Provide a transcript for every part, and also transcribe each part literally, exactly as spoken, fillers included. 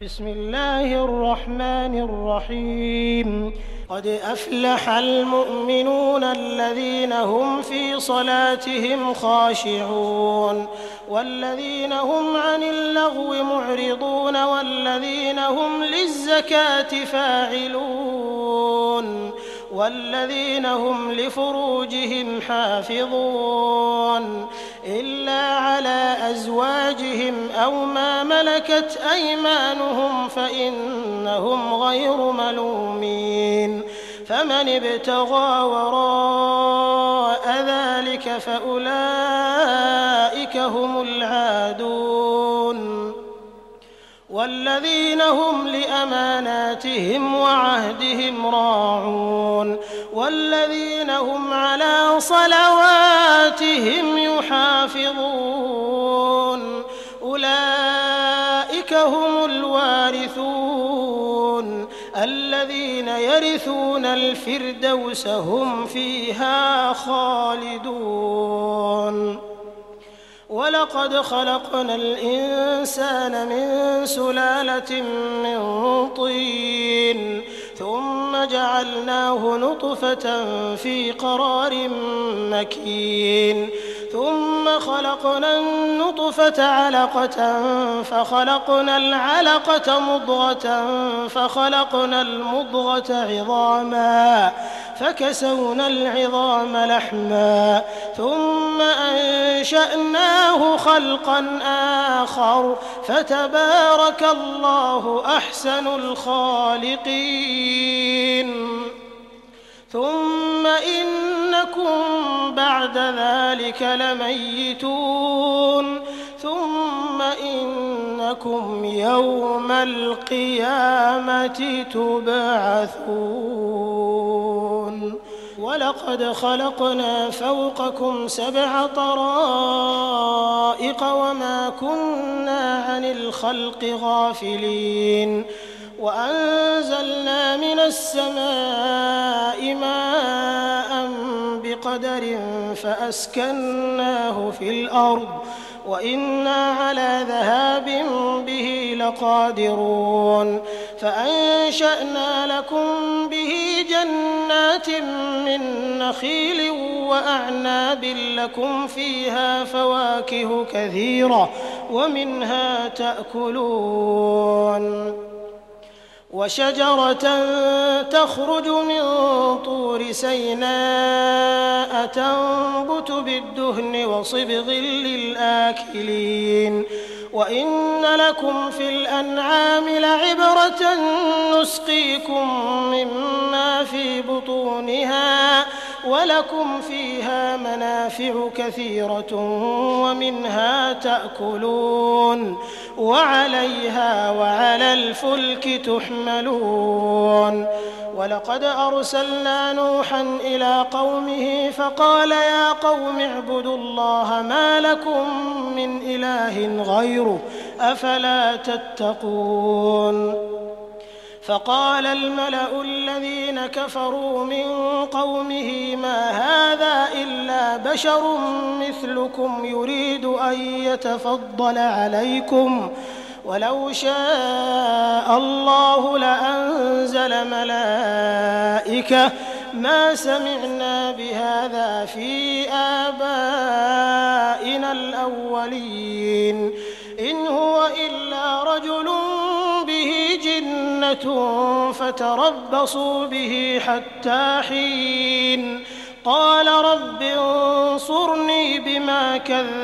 بسم الله الرحمن الرحيم قد أفلح المؤمنون الذين هم في صلاتهم خاشعون والذين هم عن اللغو معرضون والذين هم للزكاة فاعلون والذين هم لفروجهم حافظون إلا على أزواجهم أو ما ملكت أيمانهم فإنهم غير ملومين فمن ابتغى وراء ذلك فأولئك هم العادون والذين هم لأماناتهم وعهدهم راعون والذين هم على صلواتهم يحافظون أولئك هم الوارثون الذين يرثون الفردوس هم فيها خالدون ولقد خلقنا الإنسان من سلالة من طين ثم جعلناه نطفة في قرار مكين ثم خلقنا النطفة علقة فخلقنا العلقة مضغة فخلقنا المضغة عظاما فكسونا العظام لحما ثم أنشأناه خلقا آخر فتبارك الله أحسن الخالقين ثم إنكم بعد ذلك لميتون ثم إنكم يوم القيامة تبعثون ولقد خلقنا فوقكم سبع طرائق وما كنا عن الخلق غافلين وأنزلنا من السماء ماء بقدر فأسكناه في الأرض وإنا على ذهاب به لقادرون فأنشأنا لكم به جنات من نخيل وأعناب لكم فيها فواكه كثيرة ومنها تأكلون وشجرة تخرج من طور سيناء تنبت بالدهن وصبغ للآكلين وإن لكم في الأنعام لعبرة نسقيكم مما في بطونها ولكم فيها منافع كثيرة ومنها تأكلون وعليها وعلى الفلك تحملون ولقد أرسلنا نوحا إلى قومه فقال يا قوم اعبدوا الله ما لكم من إله غيره أفلا تتقون فقال الملأ الذين كفروا من قومه ما هذا إلا بشر مثلكم يريد أن يتفضل عليكم ولو شاء الله لأنزل ملائكة ما سمعنا بهذا في آبائنا الأولين إن هو إلا رجل به جنة فتربصوا به حتى حين قال رب انصرني بما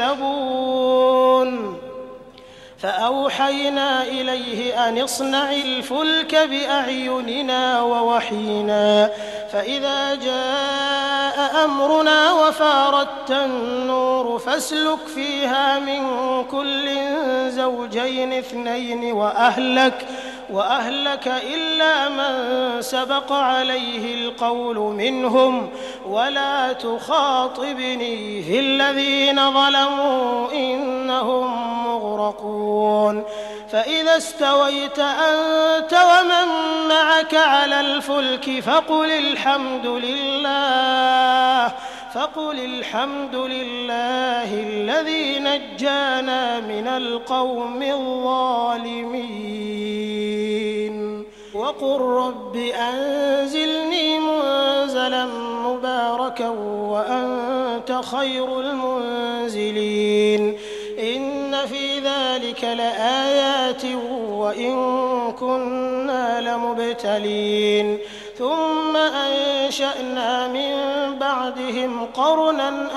كذبون فأوحينا إليه أن اصنع الفلك بأعيننا ووحينا فإذا جاء أمرنا وفارت النور فاسلك فيها من كل زوجين اثنين وأهلك وأهلك إلا من سبق عليه القول منهم ولا تخاطبني في الذين ظلموا إنهم مغرقون فإذا استويت أنت ومن معك على الفلك فقل الحمد لله فقل الحمد لله الذي نجانا من القوم الظالمين. وقل رب أنزلني منزلا مباركا وأنت خير المنزلين إن في ذلك لآيات وإن كنا لمبتلين ثم أنشأنا من بعدهم قرنا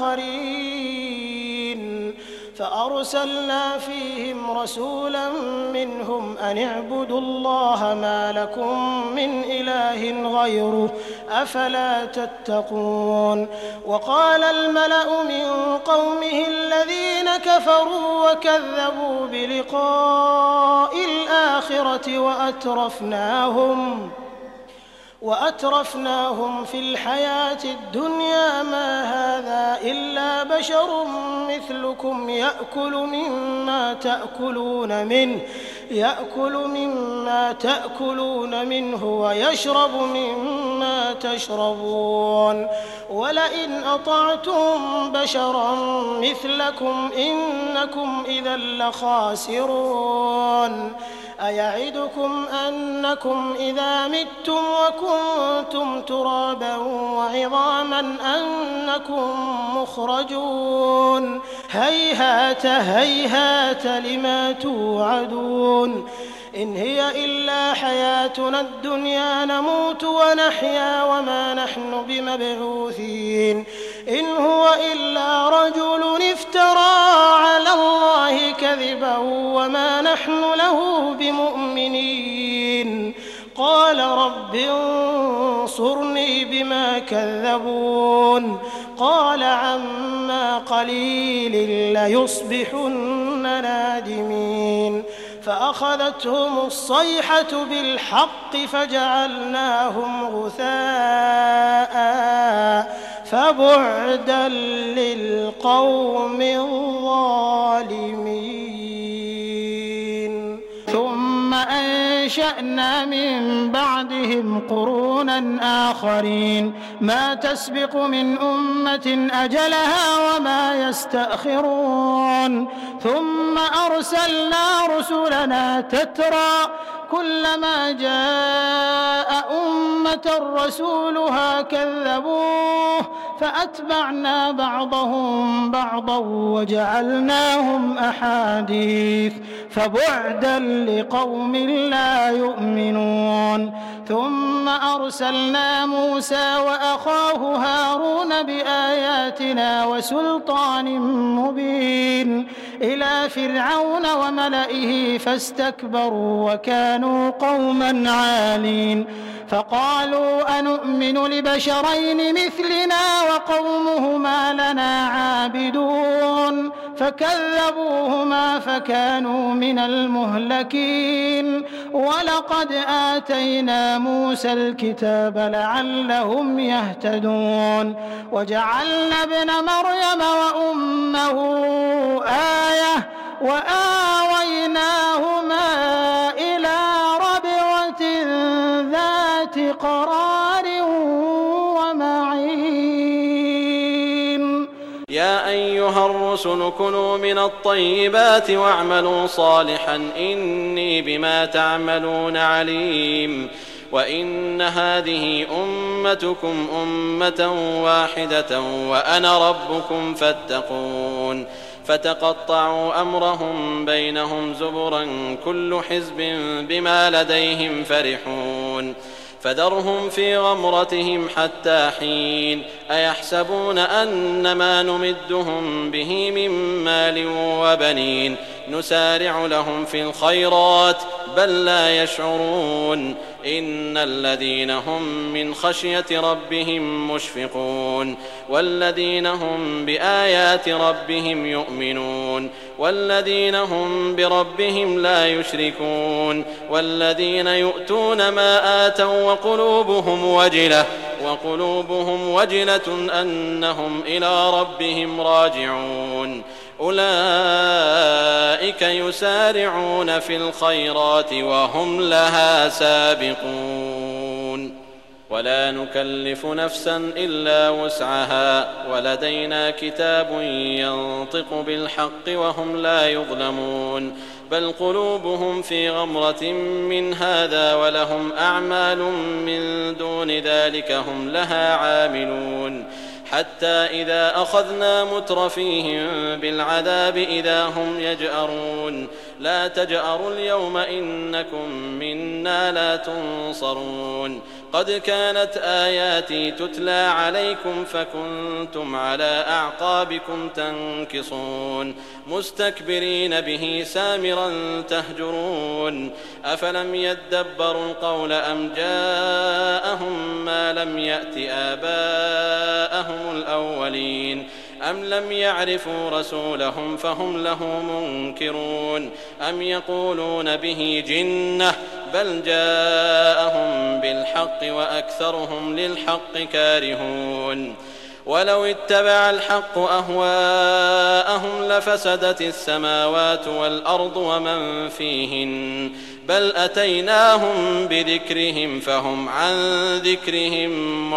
آخرين فأرسلنا فيهم رسولا منهم أن اعبدوا الله ما لكم من إله غيره أفلا تتقون وقال الملأ من قومه الذين كفروا وكذبوا بلقاء الآخرة وأترفناهم وأترفناهم في الحياة الدنيا ما هذا إلا بشر مثلكم يأكل مما تأكلون منه يأكل مما تأكلون منه ويشرب مما تشربون ولئن أطعتم بشرا مثلكم إنكم إذا لخاسرون أيعدكم أنكم إذا متم وكنتم ترابا وعظاما أنكم مخرجون هيهات هيهات لما توعدون إن هي إلا حياتنا الدنيا نموت ونحيا وما نحن بمبعوثين إن هو إلا رجل افترى على الله كذبا وما نحن له بمؤمنين قال رب انصرني بما كذبون قال عما قليل ليصبحن نادمين فأخذتهم الصيحة بالحق فجعلناهم غثاء فبعدا للقوم الظالمين ثم أنشأنا من بعدهم قرونا آخرين ما تسبق من أمة أجلها وما يستأخرون ثم أرسلنا رسلنا تترى كلما جاء أمة رسولها كذبوه فأتبعنا بعضهم بعضا وجعلناهم أحاديث فبعدا لقوم لا يؤمنون ثم أرسلنا موسى وأخاه هارون بآياتنا وسلطان مبين إلى فرعون وملئه فاستكبروا وكانوا قوما عالين فقالوا أنؤمن لبشرين مثلنا وقومهما لنا عابدون فكذبوهما فكانوا من المهلكين ولقد آتينا موسى الكتاب لعلهم يهتدون وجعلنا ابن مريم وأمه آية وآويناهما إلى ربوة ذات قرار ومعين يا أيها الرسل كلوا من الطيبات واعملوا صالحا إني بما تعملون عليم وإن هذه أمتكم أمة واحدة وأنا ربكم فاتقون فتقطعوا أمرهم بينهم زبرا كل حزب بما لديهم فرحون فذرهم في غمرتهم حتى حين أيحسبون أن ما نمدهم به من مال وبنين نسارع لهم في الخيرات بل لا يشعرون إن الذين هم من خشية ربهم مشفقون والذين هم بآيات ربهم يؤمنون والذين هم بربهم لا يشركون والذين يؤتون ما آتوا وقلوبهم وجلة وقلوبهم وجلة أنهم إلى ربهم راجعون أولئك يسارعون في الخيرات وهم لها سابقون ولا نكلف نفسا إلا وسعها ولدينا كتاب ينطق بالحق وهم لا يظلمون بل قلوبهم في غمرة من هذا ولهم أعمال من دون ذلك هم لها عاملون حتى إذا أخذنا مترفيهم بالعذاب إذا هم يجأرون لا تجأروا اليوم إنكم منا لا تنصرون قد كانت آياتي تتلى عليكم فكنتم على أعقابكم تنكصون مستكبرين به سامرا تهجرون أفلم يدبروا القول أم جاءهم ما لم يأت آباءهم الأولين أم لم يعرفوا رسولهم فهم له منكرون أم يقولون به جنة بل جاءهم بالحق وأكثرهم للحق كارهون ولو اتبع الحق أهواءهم لفسدت السماوات والأرض ومن فيهن بل أتيناهم بذكرهم فهم عن ذكرهم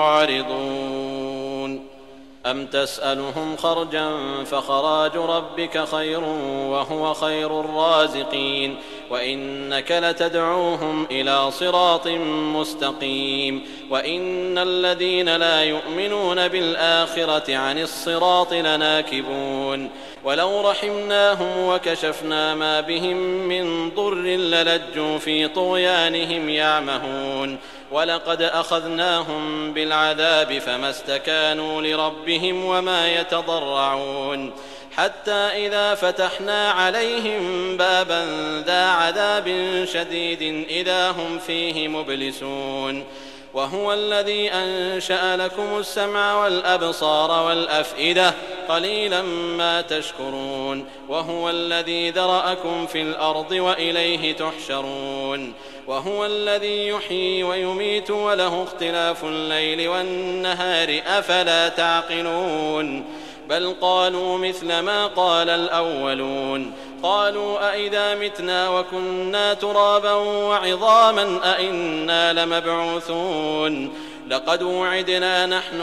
معرضون أم تسألهم خرجا فخراج ربك خير وهو خير الرازقين وإنك لتدعوهم إلى صراط مستقيم وإن الذين لا يؤمنون بالآخرة عن الصراط لناكبون ولو رحمناهم وكشفنا ما بهم من ضر للجوا في طغيانهم يعمهون ولقد أخذناهم بالعذاب فما استكانوا لربهم وما يتضرعون حتى إذا فتحنا عليهم بابا ذا عذاب شديد إذا هم فيه مبلسون وهو الذي أنشأ لكم السمع والأبصار والأفئدة قليلا ما تشكرون وهو الذي ذرأكم في الأرض وإليه تحشرون وهو الذي يحيي ويميت وله اختلاف الليل والنهار أفلا تعقلون بل قالوا مثل ما قال الأولون قالوا أئذا متنا وكنا ترابا وعظاما أئنا لمبعوثون لقد وعدنا نحن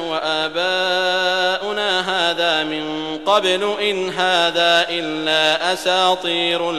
وآباؤنا هذا من قبل إن هذا إلا أساطير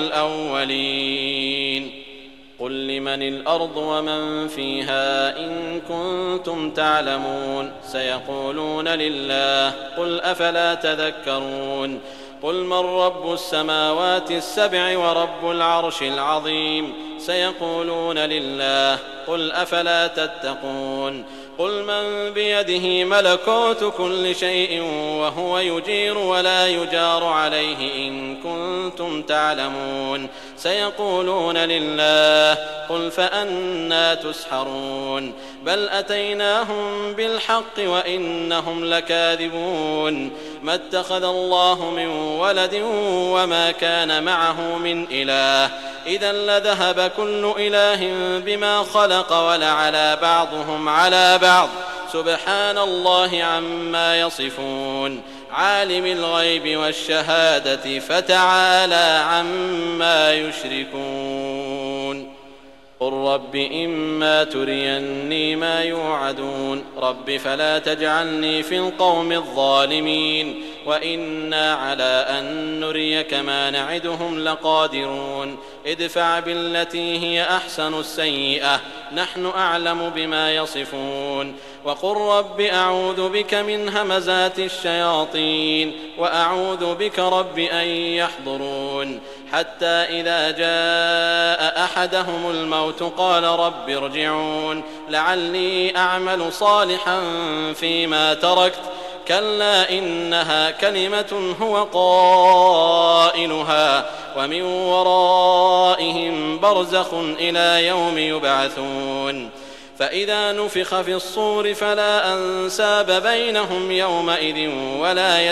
الأولين قل لمن الأرض ومن فيها إن كنتم تعلمون سيقولون لله قل أفلا تذكرون قل من رب السماوات السبع ورب العرش العظيم سيقولون لله قل أفلا تتقون قل من بيده ملكوت كل شيء وهو يجير ولا يجار عليه إن كنتم تعلمون سيقولون لله قل فأنى تسحرون بل أتيناهم بالحق وإنهم لكاذبون ما اتخذ الله من ولد وما كان معه من إله إذا لذهب كل إله بما خلق ولعلى بعضهم على بعض سبحان الله عما يصفون عالم الغيب والشهادة فتعالى عما يشركون قل رب إما تريني ما يوعدون رب فلا تجعلني في القوم الظالمين وإنا على أن نريك ما نعدهم لقادرون ادفع بالتي هي أحسن السيئة نحن أعلم بما يصفون وقل رب أعوذ بك من همزات الشياطين وأعوذ بك رب أن يحضرون حتى إذا جاء أحدهم الموت قال رب ارجعون لعلي أعمل صالحا فيما تركت كلا إنها كلمة هو قائلها ومن ورائهم برزخ إلى يوم يبعثون فإذا نفخ في الصور فلا أنساب بينهم يومئذ ولا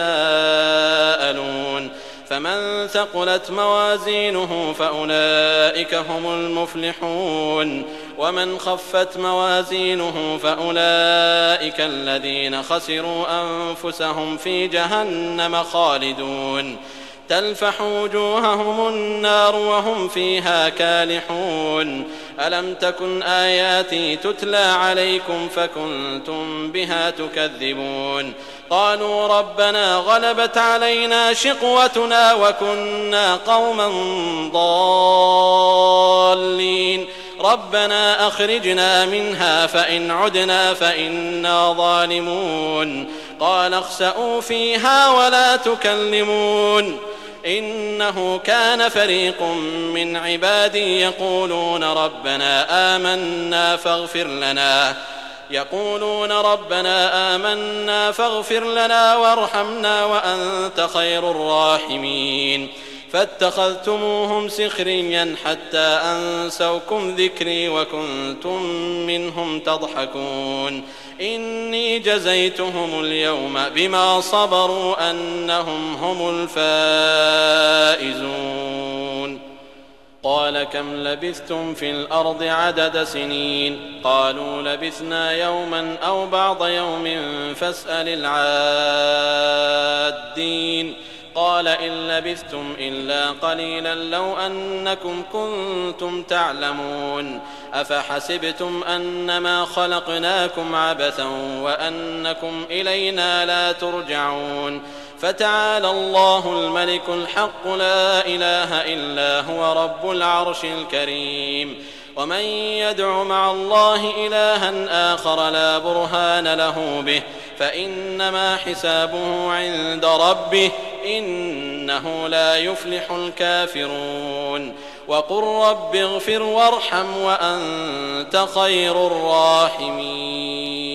يتساءلون فمن ثقلت موازينه فأولئك هم المفلحون ومن خفت موازينه فأولئك الذين خسروا أنفسهم في جهنم خالدون تلفح وجوههم النار وهم فيها كالحون ألم تكن آياتي تتلى عليكم فكنتم بها تكذبون قالوا ربنا غلبت علينا شقوتنا وكنا قوما ضالين ربنا أخرجنا منها فإن عدنا فإنا ظالمون قال اخسئوا فيها ولا تكلمون إنه كان فريق من عبادي يقولون ربنا آمنا فاغفر لنا يقولون ربنا آمنا فاغفر لنا وارحمنا وأنت خير الراحمين فاتخذتموهم سخريا حتى أنسوكم ذكري وكنتم منهم تضحكون إني جزيتهم اليوم بما صبروا أنهم هم الفائزون قال كم لبثتم في الأرض عدد سنين قالوا لبثنا يوما أو بعض يوم فاسأل العادين قال إن لبثتم إلا قليلا لو أنكم كنتم تعلمون أفحسبتم أنما خلقناكم عبثا وأنكم إلينا لا ترجعون فتعالى الله الملك الحق لا إله إلا هو رب العرش الكريم ومن يدع مع الله إلها آخر لا برهان له به فإنما حسابه عند ربه إنه لا يفلح الكافرون وقل رب اغفر وارحم وأنت خير الراحمين